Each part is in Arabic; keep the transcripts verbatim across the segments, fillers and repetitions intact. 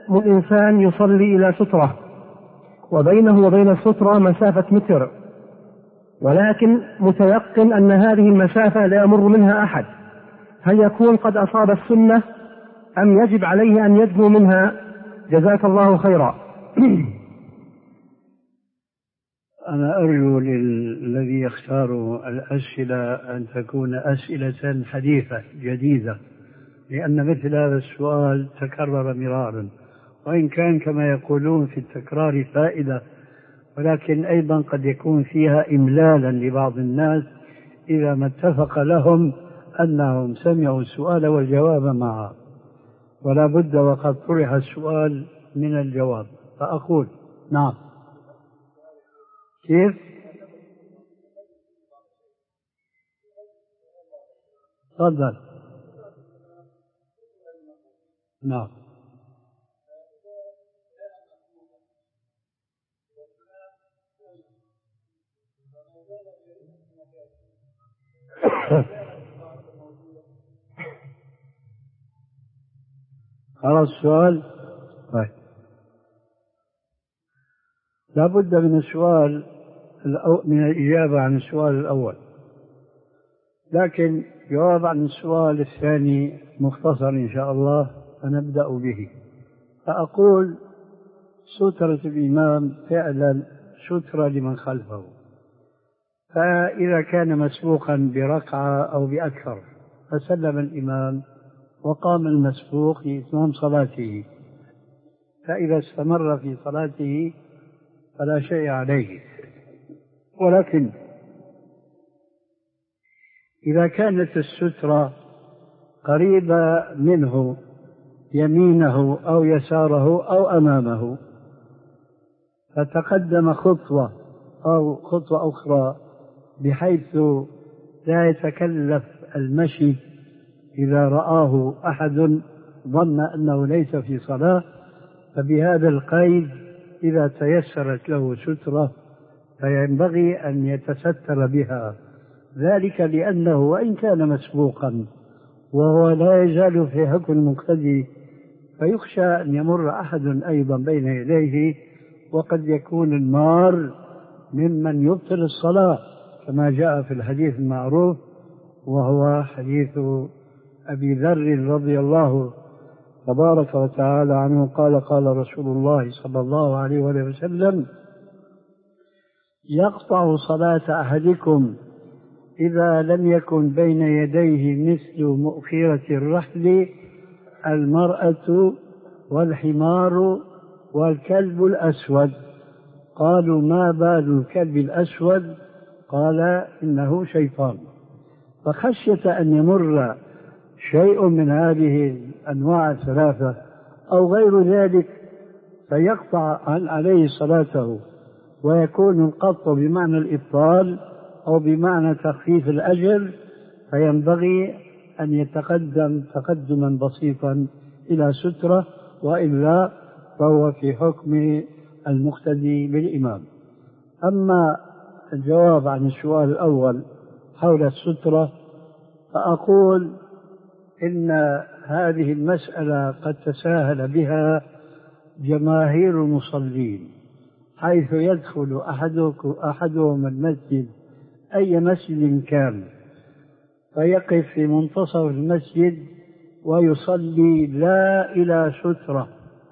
الإنسان يصلي إلى سترة وبينه وبين السترة مسافة متر، ولكن متيقن أن هذه المسافة لا يمر منها أحد، هل يكون قد أصاب السنة أم يجب عليه أن يدنو منها؟ جزاك الله خيرا. أنا أرجو للذي يختار الأسئلة أن تكون أسئلة حديثة جديدة، لأن مثل هذا السؤال تكرر مرارا، وإن كان كما يقولون في التكرار فائدة، ولكن أيضا قد يكون فيها إملالا لبعض الناس إذا ما اتفق لهم أنهم سمعوا السؤال والجواب معا، ولا بد وقد طرح السؤال من الجواب. فأقول نعم. كيف؟ تفضل. نعم. خلاص السؤال طيب. لا بد من السؤال من الإجابة عن السؤال الأول، لكن جواب عن السؤال الثاني مختصر إن شاء الله فنبدأ به. فأقول سترة الإمام فعلا سترة لمن خلفه، فإذا كان مسبوقا بركعة أو بأكثر فسلم الإمام وقام المسبوق لإتمام صلاته، فإذا استمر في صلاته فلا شيء عليه. ولكن إذا كانت السترة قريبة منه يمينه أو يساره أو أمامه فتقدم خطوة أو خطوة أخرى بحيث لا يتكلف المشي إذا رآه أحد ظن أنه ليس في صلاة، فبهذا القيد إذا تيسرت له سترة فينبغي أن يتستر بها، ذلك لأنه وإن كان مسبوقا وهو لا يزال في حكم المقتدي فيخشى أن يمر أحد أيضا بين يديه، وقد يكون المار ممن يبطل الصلاة كما جاء في الحديث المعروف، وهو حديث أبي ذر رضي الله تبارك وتعالى عنه قال قال رسول الله صلى الله عليه وسلم: يقطع صلاة أحدكم إذا لم يكن بين يديه مثل مؤخرة الرحل المرأة والحمار والكلب الأسود. قالوا: ما بال الكلب الأسود؟ قال: إنه شيطان. فخشية أن يمر شيء من هذه الأنواع الثلاثة أو غير ذلك فيقطع عليه صلاته، ويكون القطع بمعنى الإبطال أو بمعنى تخفيف الأجر، فينبغي أن يتقدم تقدما بسيطا إلى سترة، وإلا فهو في حكم المقتدي بالإمام. أما الجواب عن السؤال الأول حول السترة فأقول إن هذه المسألة قد تساهل بها جماهير المصلين، حيث يدخل أحدهم المسجد أي مسجد كان فيقف في منتصف المسجد ويصلي لا إلى سترة،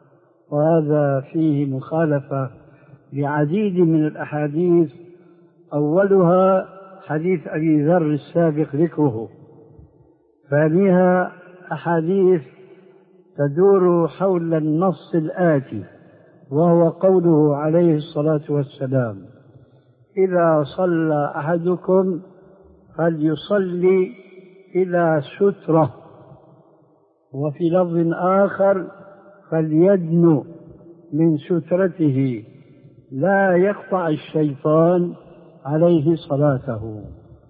وهذا فيه مخالفة لعديد من الأحاديث، أولها حديث أبي ذر السابق ذكره، ثانيها أحاديث تدور حول النص الآتي، وهو قوله عليه الصلاة والسلام: إذا صلى أحدكم فليصلي إلى سترة، وفي لفظ آخر: فليدنو من سترته لا يقطع الشيطان عليه صلاته.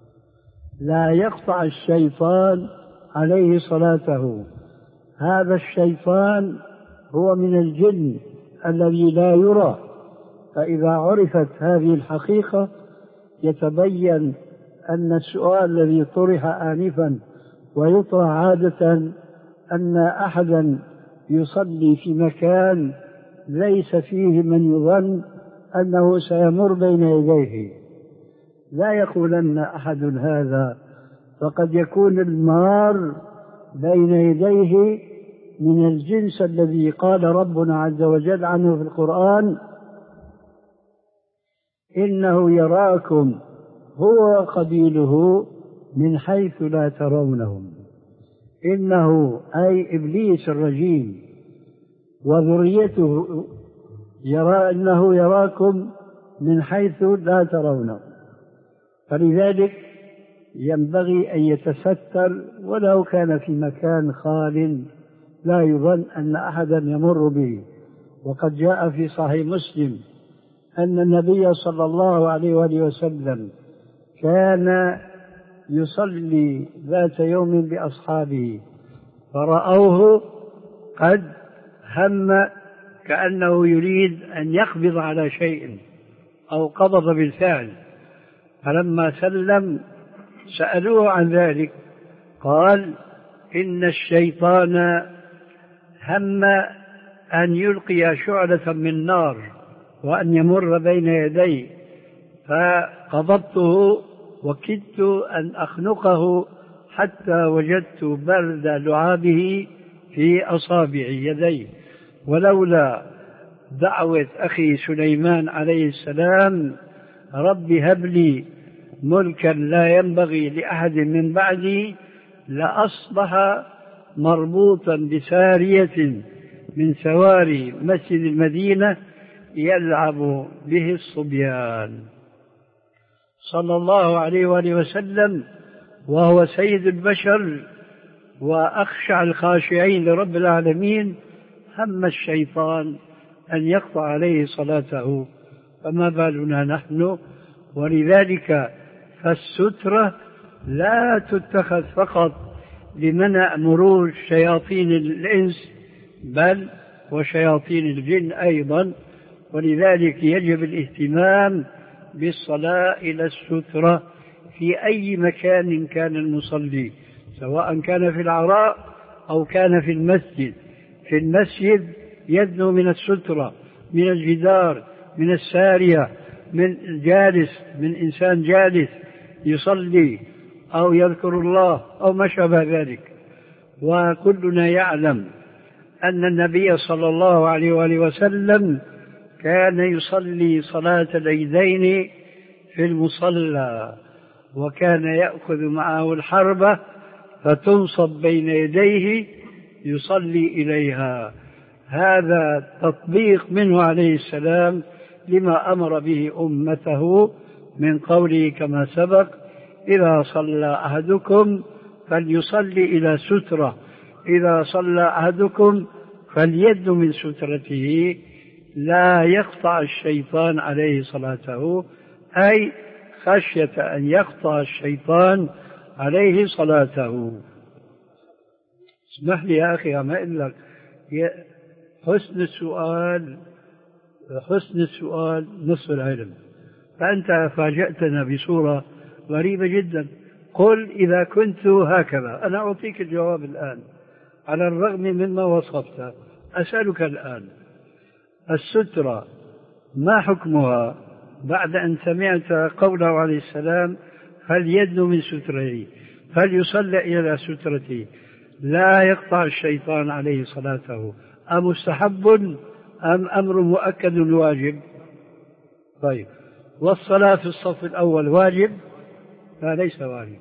لا يقطع الشيطان عليه صلاته. هذا الشيطان هو من الجن الذي لا يرى، فإذا عرفت هذه الحقيقة يتبين أن السؤال الذي طرح آنفا ويطرح عادة أن أحدا يصلي في مكان ليس فيه من يظن أنه سيمر بين يديه. لا يقولن أحد هذا، فقد يكون المار بين يديه من الجنس الذي قال ربنا عز وجل عنه في القرآن: إنه يراكم هو وقبيله من حيث لا ترونهم. إنه أي إبليس الرجيم وذريته يرى أنه يراكم من حيث لا ترونه، فلذلك ينبغي أن يتستر ولو كان في مكان خال لا يظن أن أحدا يمر به. وقد جاء في صحيح مسلم أن النبي صلى الله عليه وآله وسلم كان يصلي ذات يوم بأصحابه فرأوه قد هم كأنه يريد أن يقبض على شيء أو قبض بالفعل، فلما سلم سألوه عن ذلك قال: إن الشيطان هم أن يلقي شعلة من نار وأن يمر بين يدي، فقبضته وكدت أن أخنقه حتى وجدت برد لعابه في أصابع يدي، ولولا دعوة أخي سليمان عليه السلام: رب هب لي ملكا لا ينبغي لأحد من بعدي، لأصبح مربوطا بسارية من سواري مسجد المدينة يلعب به الصبيان. صلى الله عليه وآله وسلم وهو سيد البشر وأخشع الخاشعين لرب العالمين هم الشيطان أن يقطع عليه صلاته، فما بالنا نحن؟ ولذلك فالسترة لا تتخذ فقط لمنع مرور شياطين الإنس بل وشياطين الجن أيضا، ولذلك يجب الاهتمام بالصلاة إلى السترة في أي مكان كان المصلي، سواء كان في العراء أو كان في المسجد. في المسجد يدنو من السترة، من الجدار، من السارية، من الجالس، من إنسان جالس يصلي أو يذكر الله أو ما شابه ذلك. وكلنا يعلم أن النبي صلى الله عليه وآله وسلم كان يصلي صلاة العيدين في المصلى، وكان يأخذ معه الحربة فتنصب بين يديه يصلي إليها. هذا تطبيق منه عليه السلام لما أمر به أمته من قوله كما سبق: إذا صلى أحدكم فليصلي إلى سترة، إذا صلى أحدكم فليد من سترته، لا يقطع الشيطان عليه صلاته، أي خشية أن يقطع الشيطان عليه صلاته. اسمح لي يا أخي ما أقول لك، حسن السؤال حسن السؤال نصف العلم، فأنت فاجأتنا بصورة غريبة جدا. قل إذا كنت هكذا، أنا أعطيك الجواب الآن على الرغم مما وصفت. أسألك الآن: السترة ما حكمها بعد أن سمعت قوله عليه السلام: فليدن من ستره، فليصلي إلى سترته، لا يقطع الشيطان عليه صلاته، أمستحب أم أمر مؤكد واجب؟ طيب، والصلاة في الصف الأول واجب؟ لا، ليس واجب،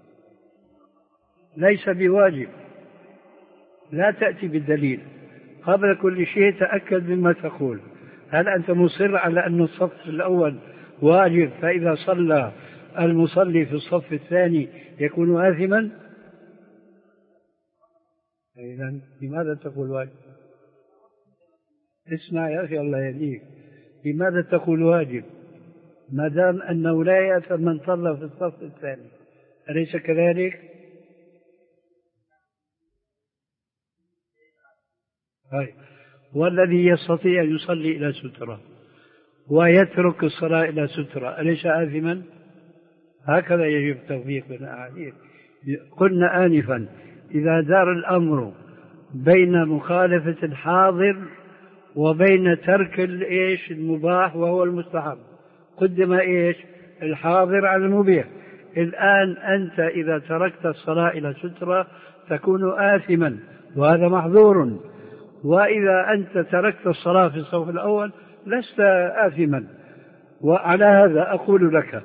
ليس بواجب. لا تأتي بالدليل، قبل كل شيء تأكد مما تقول. هل أنت مصر على أن الصف الأول واجب فإذا صلى المصلي في الصف الثاني يكون آثما؟ إذن لماذا تقول واجب؟ اسمع يا أخي الله يهديك، لماذا تقول واجب ما دام أنه لا يأثم من صلى في الصف الثاني؟ أليس كذلك؟ هاي. والذي يستطيع أن يصلي إلى سترة ويترك الصلاة إلى سترة أليس آثما؟ هكذا يجب التوفيق بين الأحاديث. قلنا آنفا: إذا دار الأمر بين مخالفة الحاضر وبين ترك الإيش المباح وهو المستحب. قدم إيش الحاضر على المبيح. الآن أنت إذا تركت الصلاة إلى سترة تكون آثما وهذا محظور، وإذا أنت تركت الصلاة في الصف الأول لست آثما. وعلى هذا أقول لك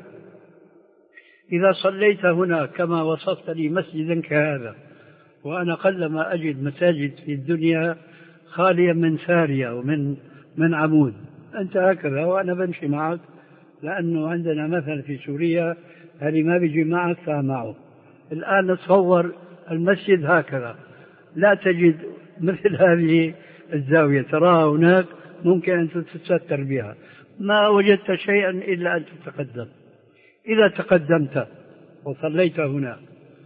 إذا صليت هنا كما وصفت لي مسجدا كهذا، وأنا قلما أجد مساجد في الدنيا خالية من سارية ومن من عمود، أنت هكذا وأنا بمشي معك، لأنه عندنا مثلا في سوريا اللي ما بيجي معك فمعه. الآن نتصور المسجد هكذا، لا تجد مثل هذه الزاوية تراها هناك ممكن أن تتستر بها، ما وجدت شيئا إلا أن تتقدم. إذا تقدمت وصليت هنا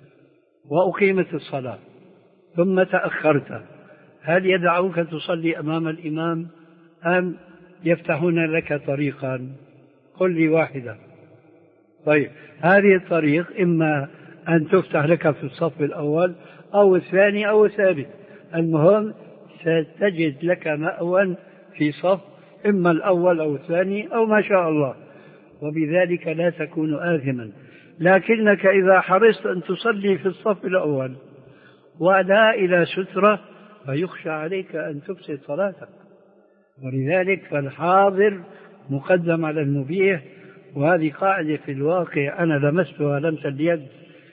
وأقيمت الصلاة ثم تأخرت، هل يدعوك تصلي أمام الإمام أم يفتحون لك طريقا؟ قل لي واحدة. طيب هذه الطريق إما أن تفتح لك في الصف الأول أو الثاني أو الثالث، المهم ستجد لك مأوى في صف إما الأول أو الثاني أو ما شاء الله، وبذلك لا تكون آثما. لكنك إذا حرصت أن تصلي في الصف الأول ولا إلى سترة فيخشى عليك أن تفسد صلاتك، ولذلك فالحاضر مقدم على المبيح. وهذه قاعدة في الواقع أنا لمستها لمس اليد،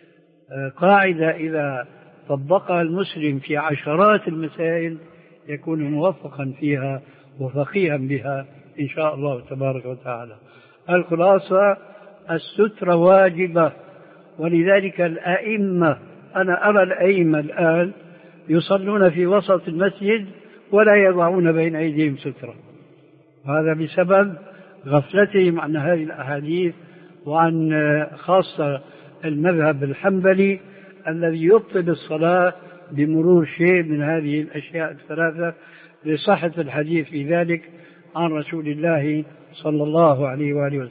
قاعدة إذا طبقها المسلم في عشرات المسائل يكون موفقا فيها وفقيها بها إن شاء الله تبارك وتعالى. الخلاصة السترة واجبة، ولذلك الأئمة أنا أرى الأئمة الآن يصلون في وسط المسجد ولا يضعون بين أيديهم سترة، هذا بسبب غفلتهم عن هذه الأحاديث وعن خاصة المذهب الحنبلي الذي يبطل الصلاة بمرور شيء من هذه الأشياء الثلاثة، لصحة الحديث في ذلك عن رسول الله صلى الله عليه وآله وسلم.